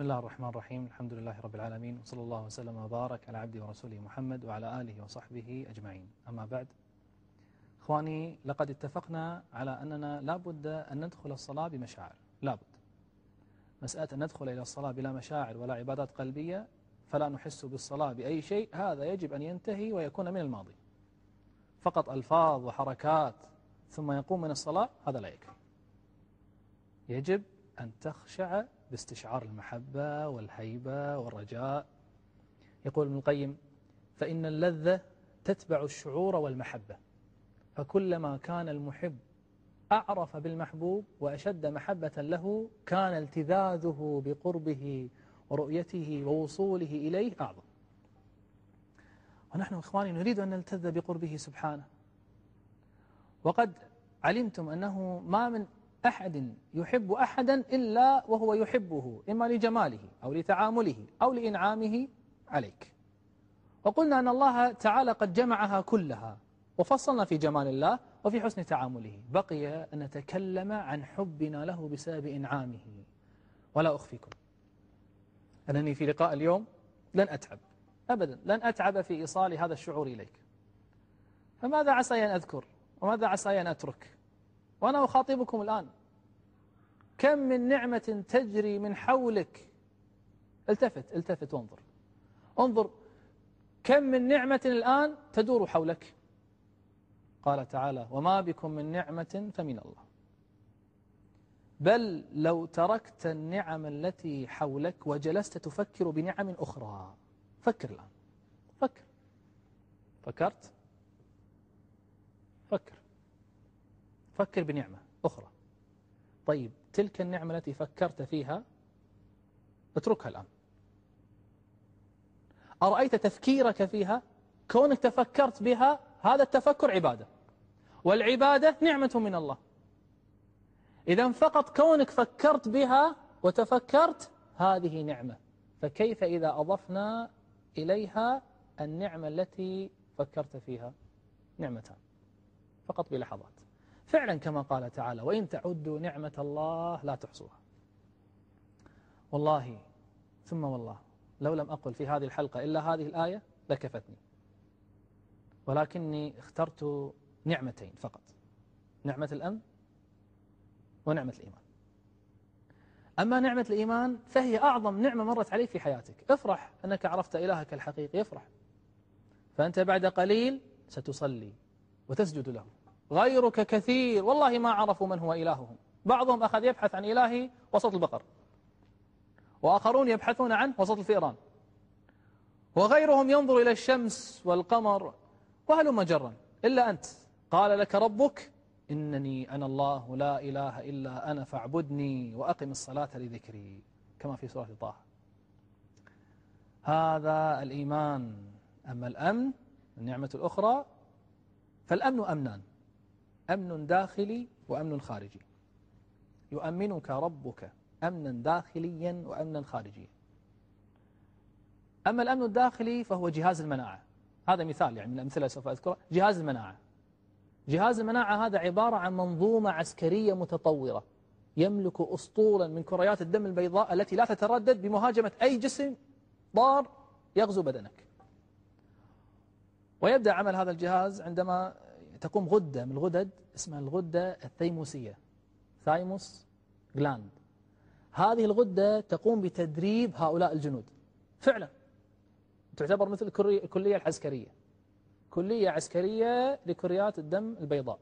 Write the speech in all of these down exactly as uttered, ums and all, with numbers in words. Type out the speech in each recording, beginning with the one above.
بسم الله الرحمن الرحيم. الحمد لله رب العالمين، وصلى الله وسلم وبارك على عبده ورسوله محمد وعلى آله وصحبه أجمعين. أما بعد، إخواني، لقد اتفقنا على أننا لا بد أن ندخل الصلاة بمشاعر. لا بد. مسألة أن ندخل إلى الصلاة بلا مشاعر ولا عبادات قلبية فلا نحس بالصلاة بأي شيء، هذا يجب أن ينتهي ويكون من الماضي. فقط ألفاظ وحركات ثم يقوم من الصلاة، هذا لا يكفي. يجب أن تخشع باستشعار المحبة والهيبة والرجاء. يقول ابن القيم: فإن اللذة تتبع الشعور والمحبة، فكلما كان المحب أعرف بالمحبوب وأشد محبة له كان التذاذه بقربه ورؤيته ووصوله إليه أعظم. ونحن إخواني نريد أن نلتذ بقربه سبحانه، وقد علمتم أنه ما من أحد يحب أحدا إلا وهو يحبه إما لجماله أو لتعامله أو لإنعامه عليك. وقلنا أن الله تعالى قد جمعها كلها، وفصلنا في جمال الله وفي حسن تعامله. بقي أن نتكلم عن حبنا له بسبب إنعامه. ولا أخفيكم أنني في لقاء اليوم لن أتعب أبدا، لن أتعب في إيصال هذا الشعور إليك. فماذا عسى أن أذكر وماذا عسى أن أترك وأنا أخاطبكم الآن؟ كم من نعمة تجري من حولك. التفت التفت وانظر انظر كم من نعمة الآن تدور حولك. قال تعالى: وما بكم من نعمة فمن الله. بل لو تركت النعم التي حولك وجلست تفكر بنعم أخرى. فكر الآن، فكر. فكرت؟ فكر فكر بنعمة أخرى. طيب، تلك النعمة التي فكرت فيها اتركها الآن. أرأيت تفكيرك فيها؟ كونك تفكرت بها، هذا التفكر عبادة، والعبادة نعمة من الله. إذا فقط كونك فكرت بها وتفكرت، هذه نعمة. فكيف إذا أضفنا إليها النعمة التي فكرت فيها؟ نعمتان فقط بلحظات. فعلا كما قال تعالى: وإن تعدوا نعمة الله لا تحصوها. والله ثم والله لو لم أقل في هذه الحلقة إلا هذه الآية لكفتني، ولكني اخترت نعمتين فقط: نعمة الأمن ونعمة الإيمان. أما نعمة الإيمان فهي أعظم نعمة مرت عليك في حياتك. افرح أنك عرفت إلهك الحقيقي، افرح، فأنت بعد قليل ستصلي وتسجد له. غيرك كثير والله ما عرفوا من هو إلههم. بعضهم أخذ يبحث عن إلهي وسط البقر، وآخرون يبحثون عنه وسط الفئران، وغيرهم ينظر إلى الشمس والقمر وهلم جرا، إلا أنت قال لك ربك: إنني أنا الله لا إله إلا أنا فاعبدني وأقم الصلاة لذكري، كما في سورة طه. هذا الإيمان. أما الأمن النعمة الأخرى، فالأمن أمنان: أمن داخلي وأمن خارجي. يؤمنك ربك أمنا داخليا وأمنا خارجيا. أما الأمن الداخلي فهو جهاز المناعة. هذا مثال يعني من الأمثلة سوف أذكرها. جهاز المناعة جهاز المناعة هذا عبارة عن منظومة عسكرية متطورة، يملك أسطولا من كريات الدم البيضاء التي لا تتردد بمهاجمة أي جسم ضار يغزو بدنك. ويبدأ عمل هذا الجهاز عندما تقوم غدة من الغدد اسمها الغدة الثيموسية، ثايموس جلاند. هذه الغدة تقوم بتدريب هؤلاء الجنود. فعلا تعتبر مثل الكلية العسكرية، كلية عسكرية لكريات الدم البيضاء.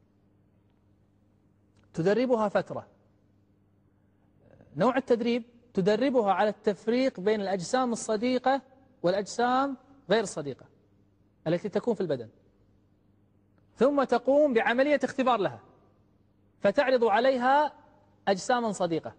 تدربها فترة. نوع التدريب تدربها على التفريق بين الأجسام الصديقة والأجسام غير الصديقة التي تكون في البدن، ثم تقوم بعملية اختبار لها فتعرض عليها أجساما صديقة.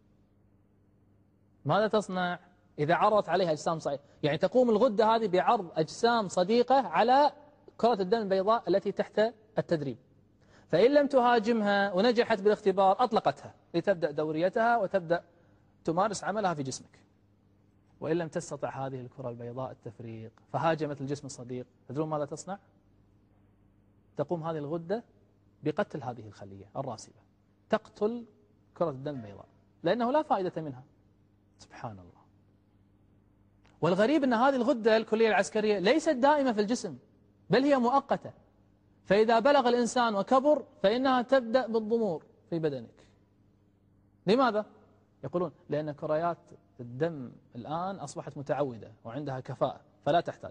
ماذا تصنع إذا عرضت عليها أجسام صديقة؟ يعني تقوم الغدة هذه بعرض أجسام صديقة على كرة الدم البيضاء التي تحت التدريب، فإن لم تهاجمها ونجحت بالاختبار أطلقتها لتبدأ دوريتها وتبدأ تمارس عملها في جسمك. وإن لم تستطع هذه الكرة البيضاء التفريق فهاجمت الجسم الصديق، تدرون ماذا تصنع؟ تقوم هذه الغدة بقتل هذه الخلية الراسبة، تقتل كرة الدم البيضاء، لأنه لا فائدة منها. سبحان الله. والغريب أن هذه الغدة الكلية العسكرية ليست دائمة في الجسم، بل هي مؤقتة. فإذا بلغ الإنسان وكبر فإنها تبدأ بالضمور في بدنك. لماذا؟ يقولون لأن كريات الدم الآن أصبحت متعودة وعندها كفاءة فلا تحتاج.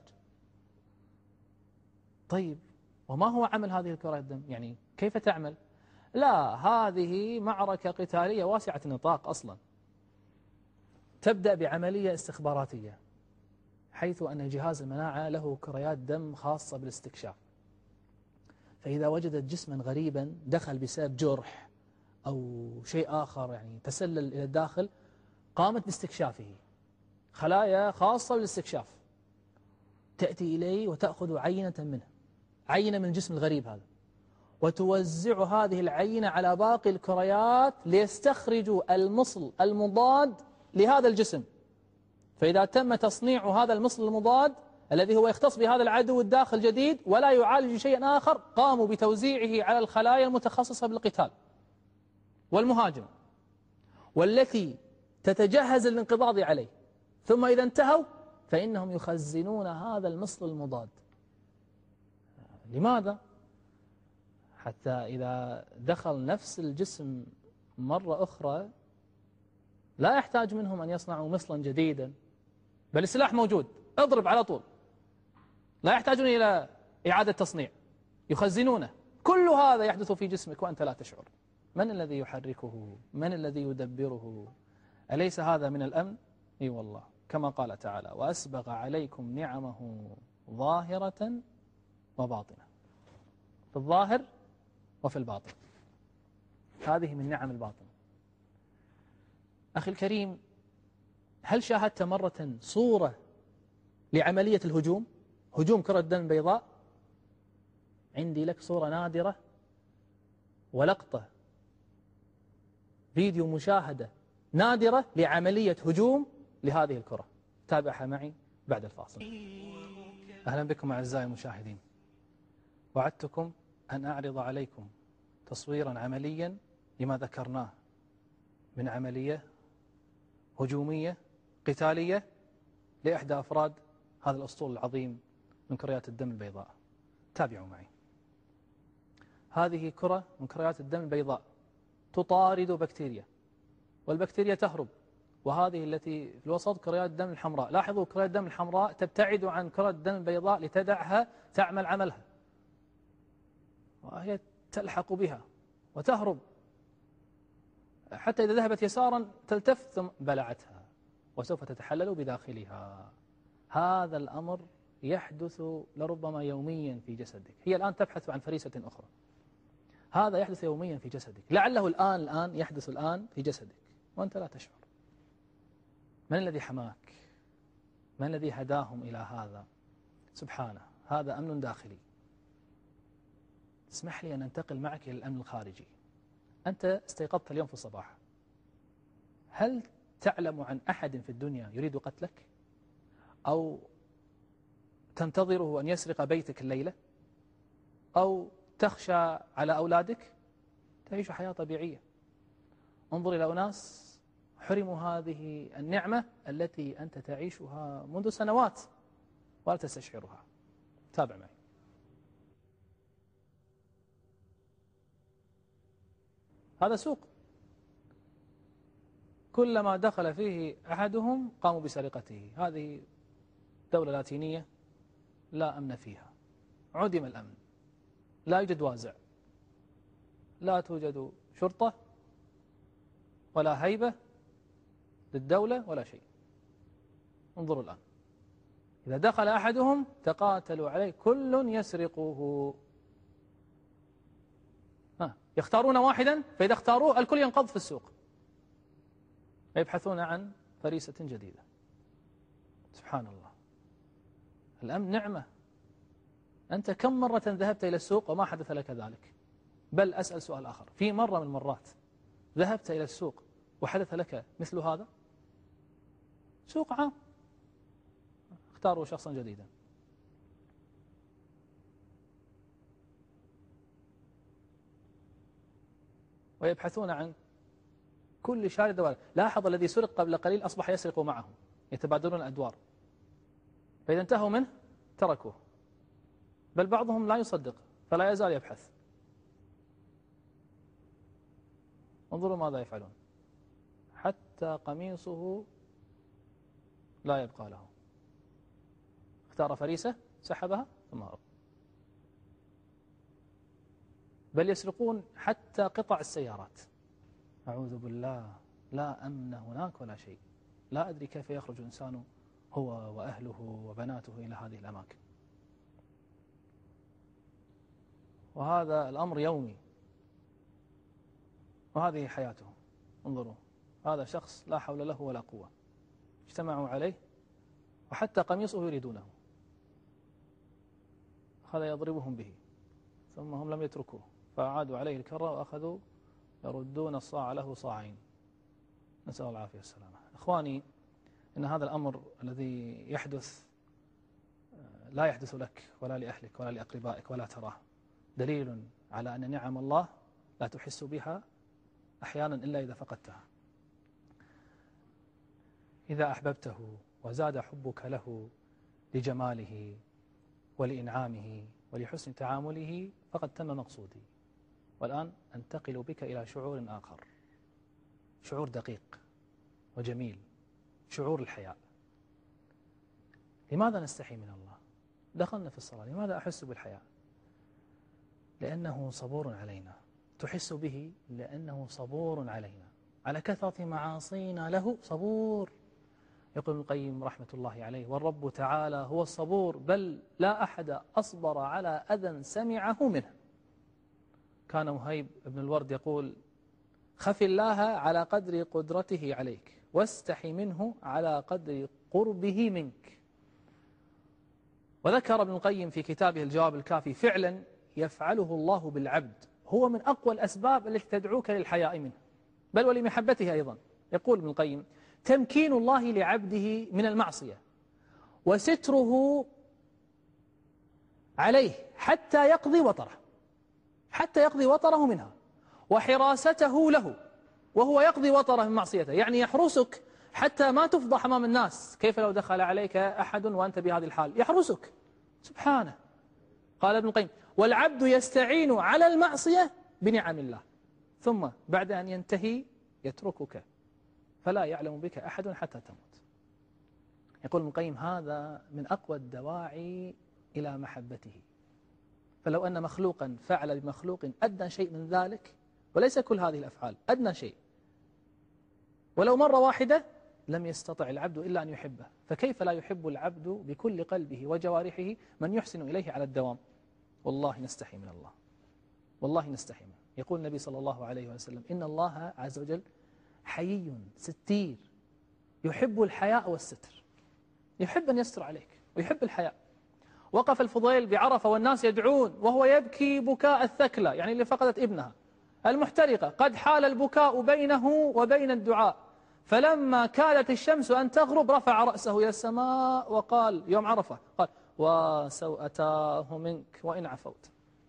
طيب وما هو عمل هذه الكريات الدم؟ يعني كيف تعمل؟ لا، هذه معركة قتالية واسعة النطاق أصلا. تبدأ بعملية استخباراتية، حيث أن جهاز المناعة له كريات دم خاصة بالاستكشاف. فإذا وجدت جسما غريبا دخل بسبب جرح أو شيء آخر، يعني تسلل إلى الداخل، قامت باستكشافه. خلايا خاصة بالاستكشاف تأتي إليه وتأخذ عينة منه، عينة من الجسم الغريب هذا، وتوزع هذه العينة على باقي الكريات ليستخرجوا المصل المضاد لهذا الجسم. فإذا تم تصنيع هذا المصل المضاد الذي هو يختص بهذا العدو الداخل جديد ولا يعالج شيئا آخر، قاموا بتوزيعه على الخلايا المتخصصة بالقتال والمهاجم والتي تتجهز للانقضاض عليه. ثم إذا انتهوا فإنهم يخزنون هذا المصل المضاد. لماذا؟ حتى إذا دخل نفس الجسم مرة أخرى لا يحتاج منهم أن يصنعوا مصلا جديدا، بل السلاح موجود، اضرب على طول، لا يحتاجون إلى إعادة تصنيع، يخزنونه. كل هذا يحدث في جسمك وأنت لا تشعر. من الذي يحركه؟ من الذي يدبره؟ أليس هذا من الأمن؟ إي والله، كما قال تعالى: وأسبغ عليكم نعمه ظاهرة وباطنة، في الظاهر وفي الباطن. هذه من نعم الباطن. أخي الكريم، هل شاهدت مرة صورة لعملية الهجوم، هجوم كرة دم البيضاء؟ عندي لك صورة نادرة ولقطة فيديو مشاهدة نادرة لعملية هجوم لهذه الكرة. تابعها معي بعد الفاصل. أهلا بكم أعزائي المشاهدين. وعدتكم أن أعرض عليكم تصويرا عمليا لما ذكرناه من عملية هجومية قتالية لإحدى أفراد هذا الأسطول العظيم من كريات الدم البيضاء. تابعوا معي. هذه كرة من كريات الدم البيضاء تطارد بكتيريا، والبكتيريا تهرب، وهذه التي في الوسط كريات الدم الحمراء. لاحظوا كريات الدم الحمراء تبتعد عن كريات الدم البيضاء لتدعها تعمل عملها، وهي تلحق بها وتهرب، حتى إذا ذهبت يسارا تلتف ثم بلعتها وسوف تتحلل بداخلها. هذا الأمر يحدث لربما يوميا في جسدك. هي الآن تبحث عن فريسة أخرى. هذا يحدث يوميا في جسدك، لعله الآن الآن يحدث الآن في جسدك وأنت لا تشعر. من الذي حماك؟ من الذي هداهم إلى هذا؟ سبحانه. هذا أمن داخلي. اسمح لي أن أنتقل معك إلى الأمن الخارجي. أنت استيقظت اليوم في الصباح، هل تعلم عن أحد في الدنيا يريد قتلك؟ أو تنتظره أن يسرق بيتك الليلة؟ أو تخشى على أولادك؟ تعيش حياة طبيعية. انظر إلى أناس حرموا هذه النعمة التي أنت تعيشها منذ سنوات ولا تستشعرها. تابع معي. هذا سوق، كلما دخل فيه أحدهم قاموا بسرقته. هذه دولة لاتينية لا أمن فيها، عدم الأمن، لا يوجد وازع، لا توجد شرطة ولا هيبة للدولة ولا شيء. انظروا الآن، إذا دخل أحدهم تقاتلوا عليه، كل يسرقه. ها يختارون واحدا، فإذا اختاروه الكل ينقض في السوق ويبحثون عن فريسة جديدة. سبحان الله. الأمن نعمة. أنت كم مرة ذهبت إلى السوق وما حدث لك ذلك؟ بل أسأل سؤال آخر، في مرة من المرات ذهبت إلى السوق وحدث لك مثل هذا؟ سوق عام، اختاروا شخصا جديدا. ويبحثون عن كل شارد وارد. لاحظ الذي سرق قبل قليل أصبح يسرق معه، يتبادلون الأدوار، فإذا انتهوا منه تركوه، بل بعضهم لا يصدق فلا يزال يبحث. انظروا ماذا يفعلون، حتى قميصه لا يبقى له، اختار فريسة سحبها ثم هرب. بل يسرقون حتى قطع السيارات. أعوذ بالله، لا أمن هناك ولا شيء. لا أدري كيف يخرج الإنسان هو وأهله وبناته إلى هذه الأماكن. وهذا الأمر يومي، وهذه حياته. انظروا، هذا شخص لا حول له ولا قوة، اجتمعوا عليه وحتى قميصه يريدونه، أخذ يضربهم به، ثم هم لم يتركوه فأعادوا عليه الكرة وأخذوا يردون الصاع له صاعين، نسأل الله العافية والسلامة. إخواني، إن هذا الأمر الذي يحدث لا يحدث لك ولا لأهلك ولا لأقربائك ولا تراه، دليل على أن نعم الله لا تحس بها أحيانا إلا إذا فقدتها. إذا أحببته وزاد حبك له لجماله ولإنعامه ولحسن تعامله فقد تم مقصودي. والآن أنتقل بك إلى شعور آخر، شعور دقيق وجميل، شعور الحياء. لماذا نستحي من الله؟ دخلنا في الصلاة، لماذا أحس بالحياء؟ لأنه صبور علينا. تحس به لأنه صبور علينا، على كثرة معاصينا له صبور. يقول ابن القيم رحمة الله عليه: والرب تعالى هو الصبور، بل لا أحد أصبر على أذى سمعه منه. كان مهيب بن الورد يقول: خف الله على قدر قدرته عليك، واستحي منه على قدر قربه منك. وذكر ابن القيم في كتابه الجواب الكافي فعلا يفعله الله بالعبد هو من أقوى الأسباب التي تدعوك للحياء منه، بل ولمحبته أيضا. يقول ابن القيم: تمكين الله لعبده من المعصية، وستره عليه حتى يقضي وطره، حتى يقضي وطره منها، وحراسته له وهو يقضي وطره من معصيته، يعني يحرسك حتى ما تفضح أمام الناس. كيف لو دخل عليك أحد وأنت بهذه الحال؟ يحرسك سبحانه. قال ابن القيم: والعبد يستعين على المعصية بنعم الله، ثم بعد أن ينتهي يتركك فلا يعلم بك أحد حتى تموت. يقول ابن القيم: هذا من أقوى الدواعي إلى محبته. فلو أن مخلوقا فعل بمخلوق أدنى شيء من ذلك، وليس كل هذه الأفعال، أدنى شيء ولو مرة واحدة، لم يستطع العبد إلا أن يحبه. فكيف لا يحب العبد بكل قلبه وجوارحه من يحسن إليه على الدوام؟ والله نستحي من الله، والله نستحي منه. يقول النبي صلى الله عليه وسلم: إن الله عز وجل حيي ستير، يحب الحياء والستر، يحب أن يستر عليك ويحب الحياء. وقف الفضيل بعرفة والناس يدعون وهو يبكي بكاء الثكلى، يعني اللي فقدت ابنها المحترقة، قد حال البكاء بينه وبين الدعاء، فلما كادت الشمس أن تغرب رفع رأسه إلى السماء وقال يوم عرفة، قال: وسوءتاه منك وإن عفوت،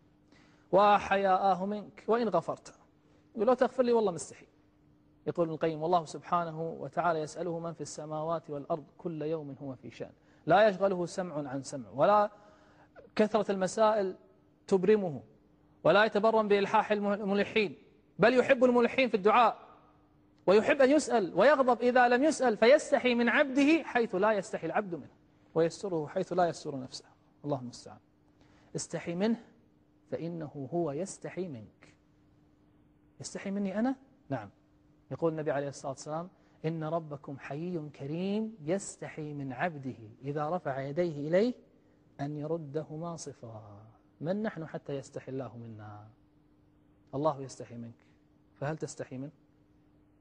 وحياءه منك وإن غفرت. يقول: لو تغفر لي والله مستحي. يقول ابن القيم: والله سبحانه وتعالى يسأله من في السماوات والأرض كل يوم هو في شأن، لا يشغله سمع عن سمع، ولا كثرة المسائل تبرمه، ولا يتبرم بإلحاح الملحين، بل يحب الملحين في الدعاء، ويحب أن يسأل، ويغضب إذا لم يسأل، فيستحي من عبده حيث لا يستحي العبد منه، ويستره حيث لا يستر نفسه. اللهم المستعان. استحي منه فإنه هو يستحي منك. يستحي مني أنا؟ نعم. يقول النبي عليه الصلاة والسلام: إن ربكم حيي كريم يستحي من عبده إذا رفع يديه إليه أن يردهما صفرا. من نحن حتى يستحي الله منا؟ الله يستحي منك، فهل تستحي منه؟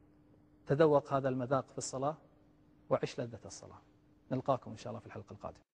تذوق هذا المذاق في الصلاة وعش لذة الصلاة. نلقاكم إن شاء الله في الحلقة القادمة.